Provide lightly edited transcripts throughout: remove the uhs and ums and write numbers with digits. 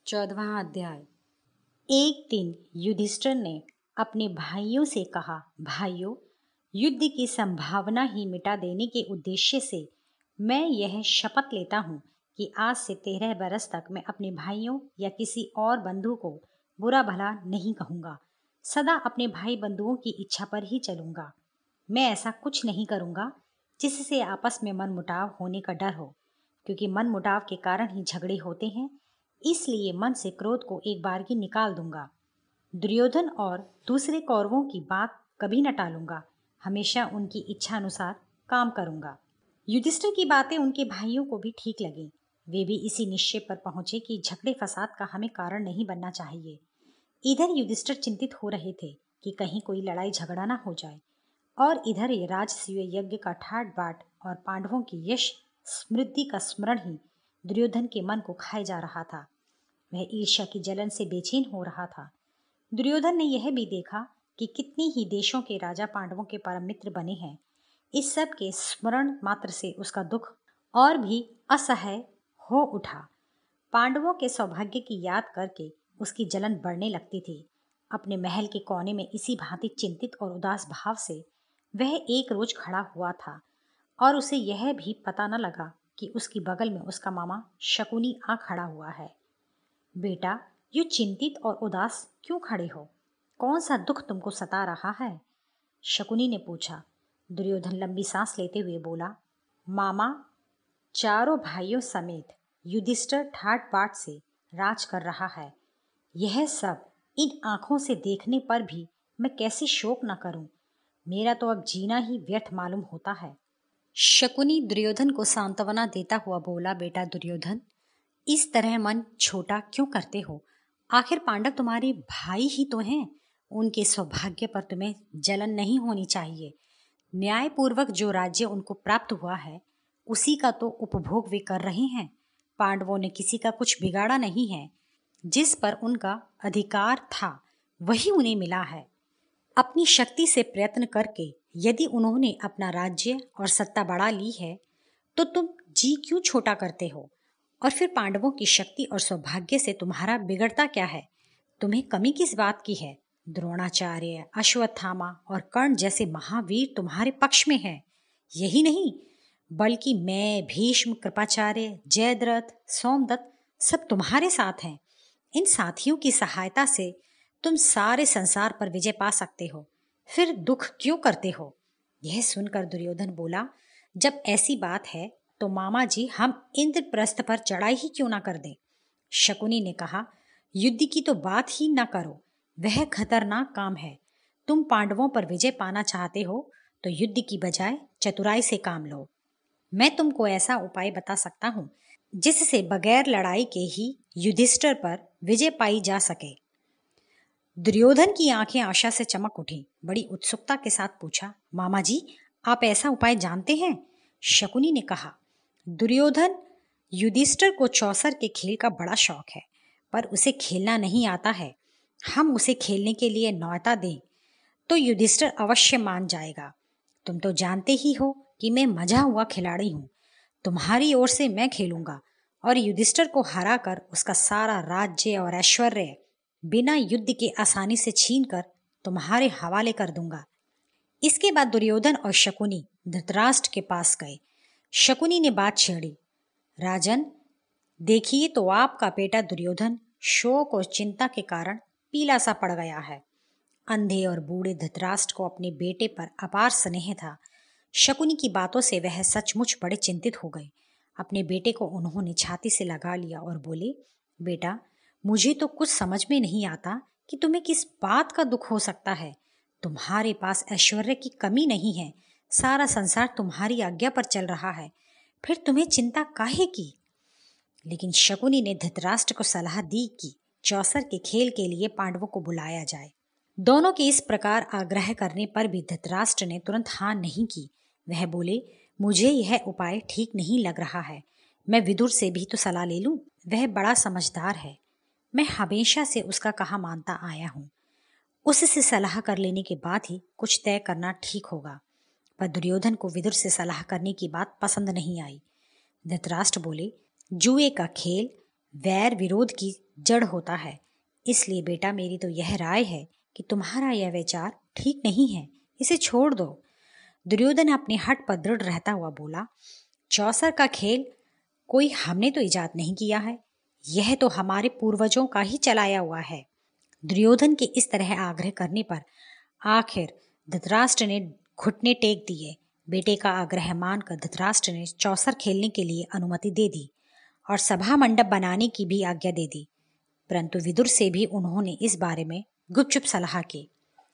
14वां अध्याय। एक दिन युधिष्ठिर ने अपने भाइयों से कहा, भाइयों, युद्ध की संभावना ही मिटा देने के उद्देश्य से मैं यह शपथ लेता हूँ कि आज से 13 बरस तक मैं अपने भाइयों या किसी और बंधु को बुरा भला नहीं कहूँगा। सदा अपने भाई बंधुओं की इच्छा पर ही चलूँगा। मैं ऐसा कुछ नहीं करूँगा जिससे आपस में मनमुटाव होने का डर हो, क्योंकि मनमुटाव के कारण ही झगड़े होते हैं। इसलिए मन से क्रोध को एक बार ही निकाल दूंगा। दुर्योधन और दूसरे कौरवों की बात कभी न टालूंगा। हमेशा उनकी इच्छा अनुसार काम करूंगा। युधिष्ठिर की बातें उनके भाइयों को भी ठीक लगी। वे भी इसी निश्चय पर पहुंचे कि झगड़े फसाद का हमें कारण नहीं बनना चाहिए। इधर युधिष्ठिर चिंतित हो रहे थे कि कहीं कोई लड़ाई झगड़ा ना हो जाए, और इधर ये राजसूय यज्ञ का ठाट बाट और पांडवों की यश समृद्धि का स्मरण ही दुर्योधन के मन को खाए जा रहा था। वह ईर्ष्या की जलन से बेचैन हो रहा था। दुर्योधन ने यह भी देखा कि कितने ही देशों के राजा पांडवों के परम मित्र बने हैं। इस सब के स्मरण मात्र से उसका दुख और भी असह्य हो उठा। पांडवों के सौभाग्य की याद करके उसकी जलन बढ़ने लगती थी। अपने महल के कोने में इसी भांति चिंतित और उदास भाव से वह एक रोज खड़ा हुआ था, और उसे यह भी पता न लगा कि उसकी बगल में उसका मामा शकुनी आ खड़ा हुआ है। बेटा, यूं चिंतित और उदास क्यों खड़े हो? कौन सा दुख तुमको सता रहा है? शकुनी ने पूछा। दुर्योधन लंबी सांस लेते हुए बोला, मामा, चारों भाइयों समेत युधिष्ठिर ठाट बाट से राज कर रहा है। यह सब इन आंखों से देखने पर भी मैं कैसे शोक न करूं? मेरा तो अब जीना ही व्यर्थ मालूम होता है। शकुनी दुर्योधन को सांत्वना देता हुआ बोला, बेटा दुर्योधन, इस तरह मन छोटा क्यों करते हो? आखिर पांडव तुम्हारे भाई ही तो हैं। उनके सौभाग्य पर तुम्हें जलन नहीं होनी चाहिए। न्यायपूर्वक जो राज्य उनको प्राप्त हुआ है उसी का तो उपभोग वे कर रहे हैं। पांडवों ने किसी का कुछ बिगाड़ा नहीं है। जिस पर उनका अधिकार था वही उन्हें मिला है। अपनी शक्ति से प्रयत्न करके यदि उन्होंने अपना राज्य और सत्ता बढ़ा ली है तो तुम जी क्यों छोटा करते हो? और फिर पांडवों की शक्ति और सौभाग्य से तुम्हारा बिगड़ता क्या है? तुम्हें कमी किस बात की है? द्रोणाचार्य, अश्वत्थामा और कर्ण जैसे महावीर तुम्हारे पक्ष में हैं। यही नहीं, बल्कि मैं, भीष्म, कृपाचार्य, जयद्रथ, सोमदत्त सब तुम्हारे साथ हैं। इन साथियों की सहायता से तुम सारे संसार पर विजय पा सकते हो। फिर दुख क्यों करते हो? यह सुनकर दुर्योधन बोला, जब ऐसी बात है तो मामा जी, हम इंद्रप्रस्थ पर चढ़ाई ही क्यों ना कर दें? शकुनी ने कहा, युद्ध की तो बात ही ना करो, वह खतरनाक काम है। तुम पांडवों पर विजय पाना चाहते हो तो युद्ध की बजाय चतुराई से काम लो। मैं तुमको ऐसा उपाय बता सकता हूँ जिससे बगैर लड़ाई के ही युधिष्ठिर पर विजय पाई जा सके। दुर्योधन की आंखें आशा से चमक उठी। बड़ी उत्सुकता के साथ पूछा, मामा जी, आप ऐसा उपाय जानते हैं? शकुनी ने कहा, दुर्योधन, युधिष्ठिर को चौसर के खेल का बड़ा शौक है, पर उसे खेलना नहीं आता है। हम उसे खेलने के लिए न्योता दें तो युधिष्ठिर अवश्य मान जाएगा। तुम तो जानते ही हो कि मैं मजा हुआ खिलाड़ी हूँ। तुम्हारी ओर से मैं खेलूंगा और युधिष्ठिर को हराकर उसका सारा राज्य और ऐश्वर्य बिना युद्ध के आसानी से छीनकर तुम्हारे हवाले कर दूंगा। इसके बाद दुर्योधन और शकुनी धृतराष्ट्र के पास गए। शकुनी ने बात छेड़ी, राजन, देखिए तो आपका बेटा दुर्योधन शोक और चिंता के कारण पीला सा पड़ गया है। अंधे और बूढ़े धृतराष्ट्र को अपने बेटे पर अपार स्नेह था। शकुनी की बातों से वह सचमुच बड़े चिंतित हो गए। अपने बेटे को उन्होंने छाती से लगा लिया और बोले, बेटा, मुझे तो कुछ समझ में नहीं आता कि तुम्हें किस बात का दुख हो सकता है। तुम्हारे पास ऐश्वर्य की कमी नहीं है। सारा संसार तुम्हारी आज्ञा पर चल रहा है। फिर तुम्हें चिंता काहे की? लेकिन शकुनी ने धृतराष्ट्र को सलाह दी कि चौसर के खेल के लिए पांडवों को बुलाया जाए। दोनों के इस प्रकार आग्रह करने पर भी धृतराष्ट्र ने तुरंत हाँ नहीं की। वह बोले, मुझे यह उपाय ठीक नहीं लग रहा है। मैं विदुर से भी तो सलाह ले लूं। वह बड़ा समझदार है। मैं हमेशा से उसका कहा मानता आया हूँ। उससे सलाह कर लेने के बाद ही कुछ तय करना ठीक होगा। पर दुर्योधन को विदुर से सलाह करने की बात पसंद नहीं आई। धृतराष्ट्र बोले, जुए का खेल वैर विरोध की जड़ होता है। इसलिए बेटा मेरी तो यह राय है कि तुम्हारा यह विचार ठीक नहीं है, इसे छोड़ दो। दुर्योधन अपने हठ पर दृढ़ रहता हुआ बोला, चौसर का खेल कोई हमने तो इजाद नहीं किया है, यह तो हमारे पूर्वजों का ही चलाया हुआ है। दुर्योधन के इस तरह आग्रह करने पर आखिर धृतराष्ट्र ने घुटने टेक दिए। बेटे का आग्रह मानकर धृतराष्ट्र ने चौसर खेलने के लिए अनुमति दे दी और सभा मंडप बनाने की भी आज्ञा दे दी। परंतु विदुर से भी उन्होंने इस बारे में गुपचुप सलाह की।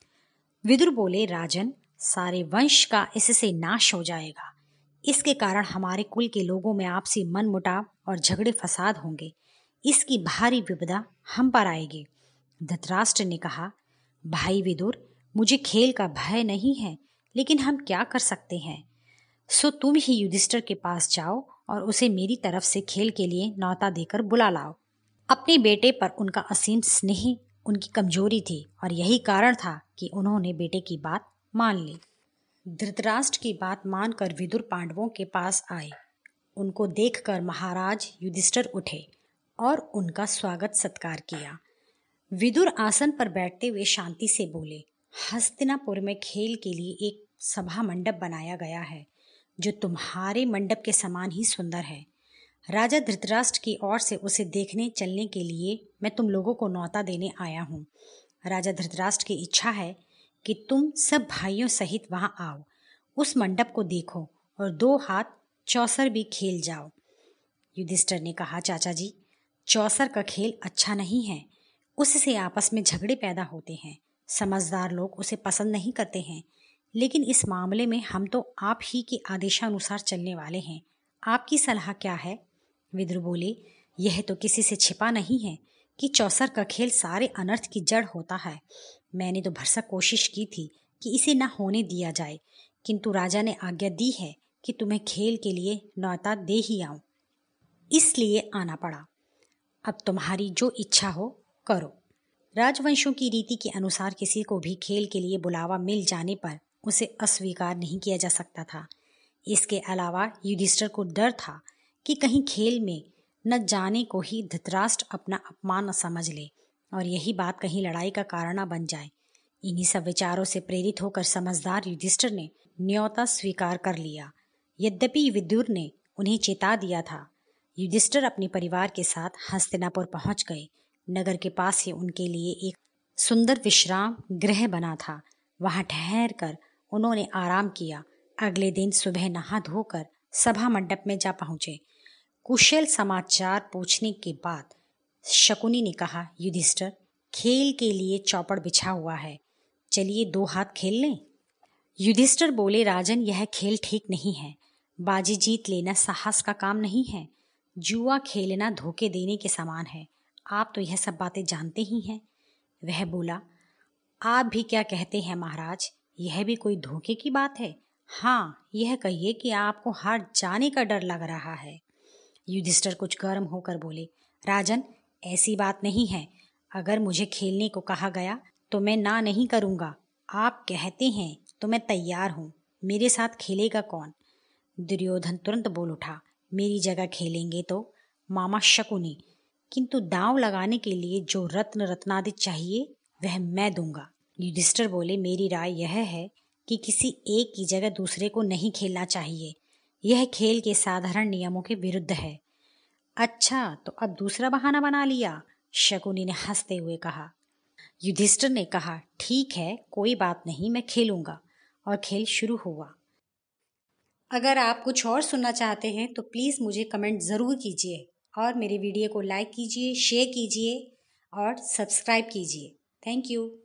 विदुर बोले, राजन, सारे वंश का इससे नाश हो जाएगा। इसके कारण हमारे कुल के लोगों में आपसी मनमुटाव और झगड़े फसाद होंगे। इसकी भारी विपदा हम पर आएगी। धृतराष्ट्र ने कहा, भाई विदुर, मुझे खेल का भय नहीं है, लेकिन हम क्या कर सकते हैं। सो तुम ही युधिष्ठिर के पास जाओ और उसे मेरी तरफ से खेल के लिए न्योता देकर बुला लाओ। अपने बेटे पर उनका असीम स्नेह उनकी कमजोरी थी और यही कारण था कि उन्होंने बेटे की बात मान ली। धृतराष्ट्र की बात मानकर विदुर पांडवों के पास आए। उनको देखकर महाराज युधिष्ठिर उठे और उनका स्वागत सत्कार किया। विदुर आसन पर बैठते हुए शांति से बोले, हस्तिनापुर में खेल के लिए एक सभा मंडप बनाया गया है जो तुम्हारे मंडप के समान ही सुंदर है। राजा धृतराष्ट्र की ओर से उसे देखने चलने के लिए मैं तुम लोगों को न्योता देने आया हूँ। राजा धृतराष्ट्र की इच्छा है कि तुम सब भाइयों सहित वहां आओ, उस मंडप को देखो और 2 हाथ चौसर भी खेल जाओ। युधिष्ठिर ने कहा, चाचा जी, चौसर का खेल अच्छा नहीं है, उससे आपस में झगड़े पैदा होते हैं। समझदार लोग उसे पसंद नहीं करते हैं, लेकिन इस मामले में हम तो आप ही के आदेशानुसार चलने वाले हैं। आपकी सलाह क्या है? विदुर बोले, यह तो किसी से छिपा नहीं है कि चौसर का खेल सारे अनर्थ की जड़ होता है। मैंने तो भरसक कोशिश की थी कि इसे न होने दिया जाए, किंतु राजा ने आज्ञा दी है कि तुम्हें खेल के लिए न्योता दे ही आऊं, इसलिए आना पड़ा। अब तुम्हारी जो इच्छा हो करो। राजवंशों की रीति के अनुसार किसी को भी खेल के लिए बुलावा मिल जाने पर उसे अस्वीकार नहीं किया जा सकता था। इसके अलावा युधिष्ठिर को डर था कि कहीं खेल में न जाने को ही धृतराष्ट्र अपना अपमान न समझ ले और यही बात कहीं लड़ाई का कारण न बन जाए। इन्हीं सब विचारों से प्रेरित होकर समझदार युधिष्ठिर ने न्योता स्वीकार कर लिया। यद्यपि विदुर ने उन्हें चेता दिया था। युधिष्ठिर अपने परिवार के साथ हस्तिनापुर पहुंच गए। नगर के पास ही उनके लिए एक सुंदर विश्राम गृह बना था। वहां ठहर कर उन्होंने आराम किया। अगले दिन सुबह नहा धोकर सभा मंडप में जा पहुंचे। कुशल समाचार पूछने के बाद शकुनी ने कहा, युधिष्ठिर, खेल के लिए चौपड़ बिछा हुआ है, चलिए 2 हाथ खेल लें। युधिष्ठिर बोले, राजन, यह खेल ठीक नहीं है। बाजी जीत लेना साहस का काम नहीं है। जुआ खेलना धोखे देने के समान है। आप तो यह सब बातें जानते ही हैं। वह बोला, आप भी क्या कहते हैं महाराज, यह भी कोई धोखे की बात है? हाँ, यह कहिए कि आपको हार जाने का डर लग रहा है। युधिष्ठिर कुछ गर्म होकर बोले, राजन, ऐसी बात नहीं है। अगर मुझे खेलने को कहा गया तो मैं ना नहीं करूँगा। आप कहते हैं तो मैं तैयार हूँ। मेरे साथ खेलेगा कौन? दुर्योधन तुरंत बोल उठा, मेरी जगह खेलेंगे तो मामा शकुनी, किंतु दांव लगाने के लिए जो रत्न रत्नादि चाहिए वह मैं दूंगा। युधिष्ठिर बोले, मेरी राय यह है कि किसी एक की जगह दूसरे को नहीं खेलना चाहिए। यह खेल के साधारण नियमों के विरुद्ध है। अच्छा, तो अब दूसरा बहाना बना लिया, शकुनी ने हंसते हुए कहा। युधिष्ठिर ने कहा, ठीक है, कोई बात नहीं, मैं खेलूंगा। और खेल शुरू हुआ। अगर आप कुछ और सुनना चाहते हैं तो प्लीज़ मुझे कमेंट ज़रूर कीजिए और मेरे वीडियो को लाइक कीजिए, शेयर कीजिए और सब्सक्राइब कीजिए। Thank you.